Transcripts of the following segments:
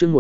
chương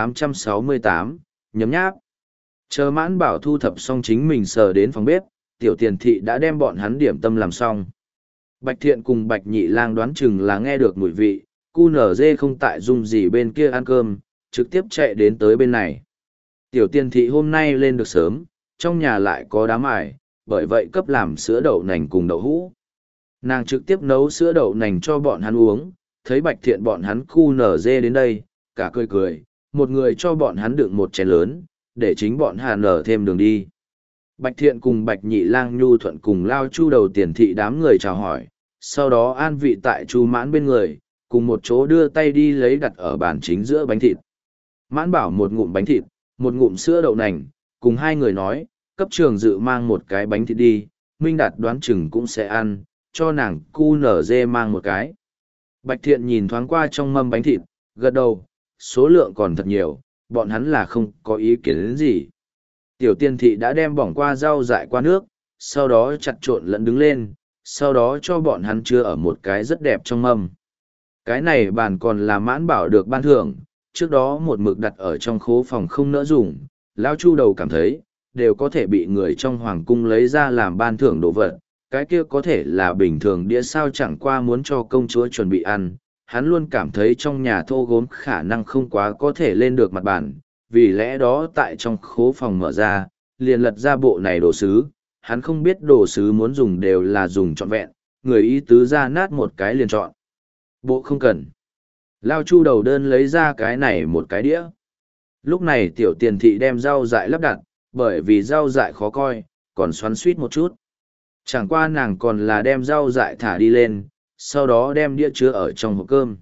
1868, nhấm nháp. Chờ Mãn Bảo thu thập xong chính mình sờ đến phòng bếp, Tiểu Tiền Thị đã đem bọn hắn điểm tâm làm xong. Bạch Thiện cùng Bạch Nhị Lang đoán chừng là nghe được mùi vị, cu nở dê không tại dung gì bên kia ăn cơm, trực tiếp chạy đến tới bên này. Tiểu Tiền Thị hôm nay lên được sớm, trong nhà lại có đám ải, bởi vậy cấp làm sữa đậu nành cùng đậu hũ. Nàng trực tiếp nấu sữa đậu nành cho bọn hắn uống, thấy Bạch Thiện bọn hắn cu nở dê đến đây, cả cười cười, một người cho bọn hắn đựng một chén lớn, để chính bọn hà nở thêm đường đi. Bạch Thiện cùng Bạch Nhị Lang nhu thuận cùng Lao Chu đầu Tiền Thị đám người chào hỏi, sau đó an vị tại Chu Mãn bên người, cùng một chỗ đưa tay đi lấy đặt ở bàn chính giữa bánh thịt. Mãn Bảo một ngụm bánh thịt, một ngụm sữa đậu nành, cùng hai người nói, cấp trường dự mang một cái bánh thịt đi, Minh Đạt đoán chừng cũng sẽ ăn, cho nàng cu nở dê mang một cái. Bạch Thiện nhìn thoáng qua trong mâm bánh thịt, gật đầu, số lượng còn thật nhiều, bọn hắn là không có ý kiến đến gì. Tiểu Tiên Thị đã đem bỏng qua rau dại qua nước, sau đó chặt trộn lẫn đứng lên, sau đó cho bọn hắn chứa ở một cái rất đẹp trong mâm. Cái này bàn còn là Mãn Bảo được ban thưởng, trước đó một mực đặt ở trong khố phòng không nỡ dùng, Lão Chu đầu cảm thấy, đều có thể bị người trong hoàng cung lấy ra làm ban thưởng đồ vật, cái kia có thể là bình thường đĩa sao chẳng qua muốn cho công chúa chuẩn bị ăn. Hắn luôn cảm thấy trong nhà thô gốm khả năng không quá có thể lên được mặt bàn, vì lẽ đó tại trong khố phòng mở ra, liền lật ra bộ này đồ sứ. Hắn không biết đồ sứ muốn dùng đều là dùng trọn vẹn, người ý tứ ra nát một cái liền chọn. Bộ không cần. Lao Chu đầu đơn lấy ra cái này một cái đĩa. Lúc này Tiểu Tiền Thị đem rau dại lắp đặt, bởi vì rau dại khó coi, còn xoắn suýt một chút. Chẳng qua nàng còn là đem rau dại thả đi lên, sau đó đem đĩa chứa ở trong hộp cơm.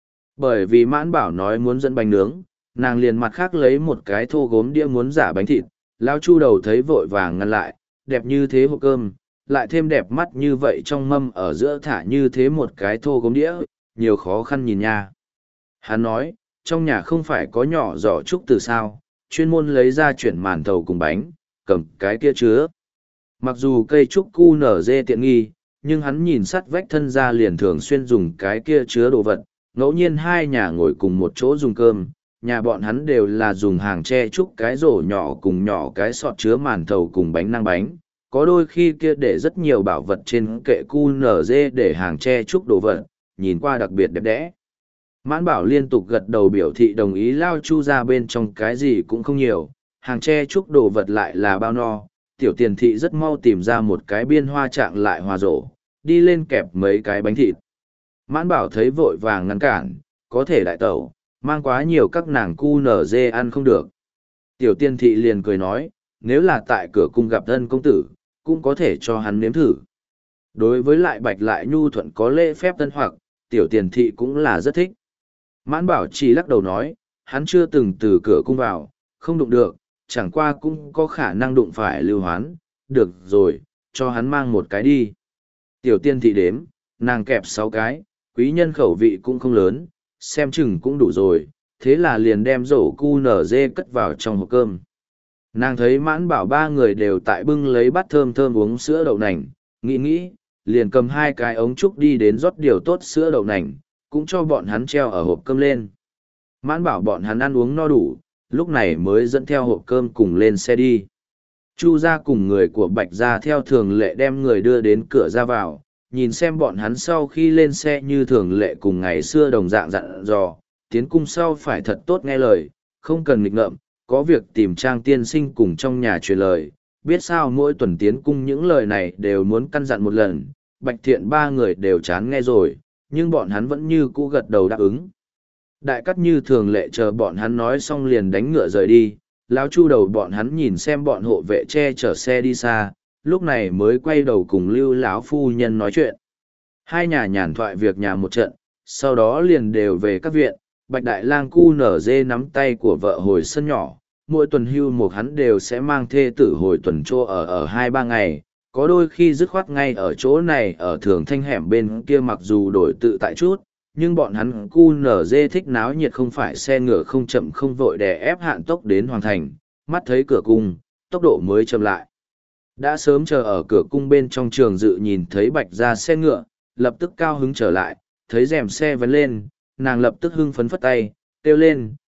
Bởi vì Mãn Bảo nói muốn dẫn bánh nướng, nàng liền mặt khác lấy một cái thô gốm đĩa muốn giả bánh thịt. Lao Chu đầu thấy vội vàng ngăn lại, đẹp như thế hộp cơm, lại thêm đẹp mắt như vậy trong mâm ở giữa thả như thế một cái thô gốm đĩa, nhiều khó khăn nhìn nha. Hắn nói, trong nhà không phải có nhỏ giỏ trúc từ sao, chuyên môn lấy ra chuyển màn thầu cùng bánh, cầm cái kia chứa. Mặc dù cây trúc cu nở dê tiện nghi, nhưng hắn nhìn sắt vách thân ra liền thường xuyên dùng cái kia chứa đồ vật, ngẫu nhiên hai nhà ngồi cùng một chỗ dùng cơm, nhà bọn hắn đều là dùng hàng tre trúc cái rổ nhỏ cùng nhỏ cái sọt chứa màn thầu cùng bánh năng bánh, có đôi khi kia để rất nhiều bảo vật trên kệ cu nở dê để hàng tre trúc đồ vật, nhìn qua đặc biệt đẹp đẽ. Mãn Bảo liên tục gật đầu biểu thị đồng ý. Lao Chu ra bên trong cái gì cũng không nhiều, hàng tre trúc đồ vật lại là bao no. Tiểu Tiền Thị rất mau tìm ra một cái biên hoa trạng lại hòa rổ, đi lên kẹp mấy cái bánh thịt. Mãn Bảo thấy vội vàng ngăn cản, có thể đại tẩu, mang quá nhiều các nàng cu nở dê ăn không được. Tiểu Tiên Thị liền cười nói, nếu là tại cửa cung gặp thân công tử, cũng có thể cho hắn nếm thử. Đối với lại Bạch lại nhu thuận có lễ phép tân hoặc, Tiểu Tiền Thị cũng là rất thích. Mãn Bảo chỉ lắc đầu nói, hắn chưa từng từ cửa cung vào, không đụng được, chẳng qua cũng có khả năng đụng phải Lưu Hoán, được rồi, cho hắn mang một cái đi. Tiểu Tiên Thị đếm, nàng kẹp 6 cái, quý nhân khẩu vị cũng không lớn, xem chừng cũng đủ rồi, thế là liền đem rổ cu nở dê cất vào trong hộp cơm. Nàng thấy Mãn Bảo ba người đều tại bưng lấy bát thơm thơm uống sữa đậu nành, nghĩ, liền cầm 2 cái ống trúc đi đến rót điều tốt sữa đậu nành, cũng cho bọn hắn treo ở hộp cơm lên. Mãn Bảo bọn hắn ăn uống no đủ, lúc này mới dẫn theo hộp cơm cùng lên xe đi. Chu gia cùng người của Bạch gia theo thường lệ đem người đưa đến cửa ra vào, nhìn xem bọn hắn sau khi lên xe như thường lệ cùng ngày xưa đồng dạng dặn dò, tiến cung sau phải thật tốt nghe lời, không cần nghịch ngợm, có việc tìm Trang tiên sinh cùng trong nhà truyền lời, biết sao mỗi tuần tiến cung những lời này đều muốn căn dặn một lần. Bạch Thiện ba người đều chán nghe rồi, nhưng bọn hắn vẫn như cũ gật đầu đáp ứng. Đại cắt như thường lệ chờ bọn hắn nói xong liền đánh ngựa rời đi. Lão Chu đầu bọn hắn nhìn xem bọn hộ vệ che chở xe đi xa, lúc này mới quay đầu cùng Lưu lão phu nhân nói chuyện. Hai nhà nhàn thoại việc nhà một trận, sau đó liền đều về các viện. Bạch Đại Lang cu nở dê nắm tay của vợ hồi sân nhỏ, mỗi tuần hưu một hắn đều sẽ mang thê tử hồi tuần trô ở 2-3 ngày, có đôi khi dứt khoát ngay ở chỗ này ở Thường Thanh hẻm bên kia, mặc dù đổi tự tại chút, nhưng bọn hắn cu nở dê thích náo nhiệt, không phải xe ngựa không chậm không vội đè ép hạn tốc đến hoàn thành, mắt thấy cửa cung, tốc độ mới chậm lại. Đã sớm chờ ở cửa cung bên trong Trường Dự nhìn thấy Bạch ra xe ngựa, lập tức cao hứng trở lại, thấy rèm xe vấn lên, nàng lập tức hưng phấn phất tay, kêu lên,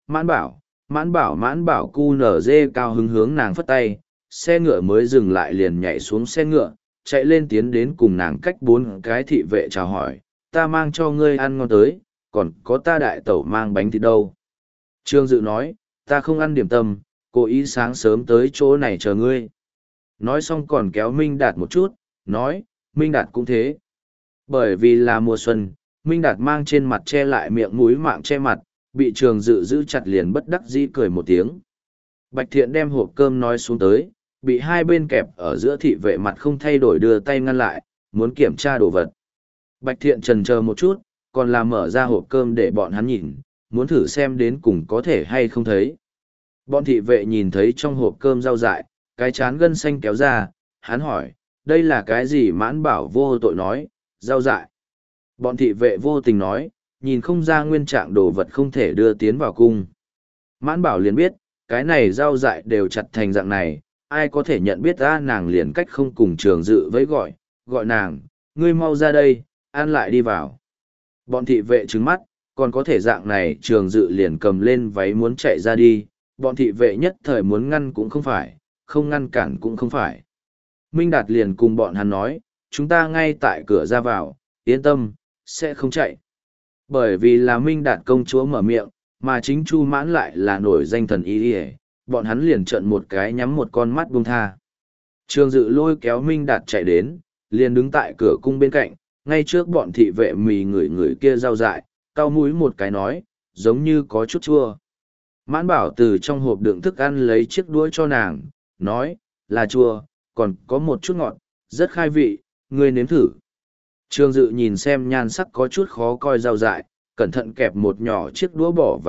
Mãn bảo cu nở dê cao hứng hướng nàng phất tay, xe ngựa mới dừng lại liền nhảy xuống xe ngựa, chạy lên tiến đến cùng nàng cách 4 cái thị vệ chào hỏi, ta mang cho ngươi ăn ngon tới, còn có ta đại tẩu mang bánh thịt đâu. Trương Dự nói, ta không ăn điểm tâm, cố ý sáng sớm tới chỗ này chờ ngươi. Nói xong còn kéo Minh Đạt một chút, nói, Minh Đạt cũng thế. Bởi vì là mùa xuân, Minh Đạt mang trên mặt che lại miệng mũi mạng che mặt, bị Trường Dự giữ chặt liền bất đắc dĩ cười một tiếng. Bạch Thiện đem hộp cơm nói xuống tới, bị hai bên kẹp ở giữa thị vệ mặt không thay đổi đưa tay ngăn lại, muốn kiểm tra đồ vật. Bạch Thiện chần chờ một chút, còn làm mở ra hộp cơm để bọn hắn nhìn, muốn thử xem đến cùng có thể hay không thấy. Bọn thị vệ nhìn thấy trong hộp cơm rau dại, cái chán gân xanh kéo ra, hắn hỏi, đây là cái gì? Mãn bảo vô tội nói, rau dại. Bọn thị vệ vô tình nói, nhìn không ra nguyên trạng đồ vật không thể đưa tiến vào cung. Mãn bảo liền biết, cái này rau dại đều chặt thành dạng này, ai có thể nhận biết ra. Nàng liền cách không cùng Trường Dự với gọi nàng, ngươi mau ra đây, ăn lại đi vào. Bọn thị vệ trừng mắt, còn có thể dạng này. Trường Dự liền cầm lên váy muốn chạy ra đi, bọn thị vệ nhất thời muốn ngăn cũng không phải, không ngăn cản cũng không phải. Minh Đạt liền cùng bọn hắn nói, chúng ta ngay tại cửa ra vào, yên tâm, sẽ không chạy. Bởi vì là Minh Đạt công chúa mở miệng, mà chính Chu Mãn lại là nổi danh thần y y, bọn hắn liền trợn một cái nhắm một con mắt buông tha. Trường Dự lôi kéo Minh Đạt chạy đến, liền đứng tại cửa cung bên cạnh, ngay trước bọn thị vệ mì người kia rau dại, cau mũi một cái nói, giống như có chút chua. Mãn bảo từ trong hộp đựng thức ăn lấy chiếc đũa cho nàng, nói, là chua, còn có một chút ngọt, rất khai vị, ngươi nếm thử. Trường Dự nhìn xem nhan sắc có chút khó coi rau dại, cẩn thận kẹp một nhỏ chiếc đũa bỏ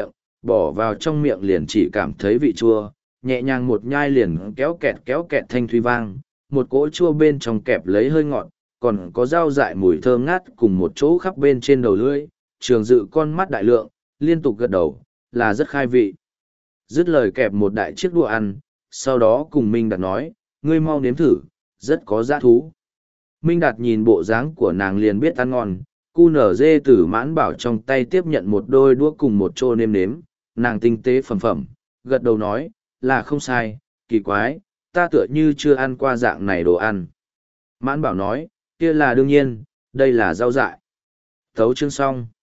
vào trong miệng liền chỉ cảm thấy vị chua, nhẹ nhàng một nhai liền kéo kẹt thanh thúy vang, một cỗ chua bên trong kẹp lấy hơi ngọt, còn có rau dại mùi thơm ngát cùng một chỗ khắp bên trên đầu lưỡi. Trường Dự con mắt đại lượng, liên tục gật đầu, là rất khai vị. Dứt lời kẹp một đại chiếc đũa ăn, sau đó cùng Minh Đạt nói, ngươi mau nếm thử, rất có dã thú. Minh Đạt nhìn bộ dáng của nàng liền biết ăn ngon, cu nở dê từ Mãn bảo trong tay tiếp nhận một đôi đũa cùng một chỗ nêm, nàng tinh tế phẩm, gật đầu nói, là không sai, kỳ quái, ta tựa như chưa ăn qua dạng này đồ ăn. Mãn bảo nói, kia là đương nhiên, đây là rau dại. Thấu chương xong.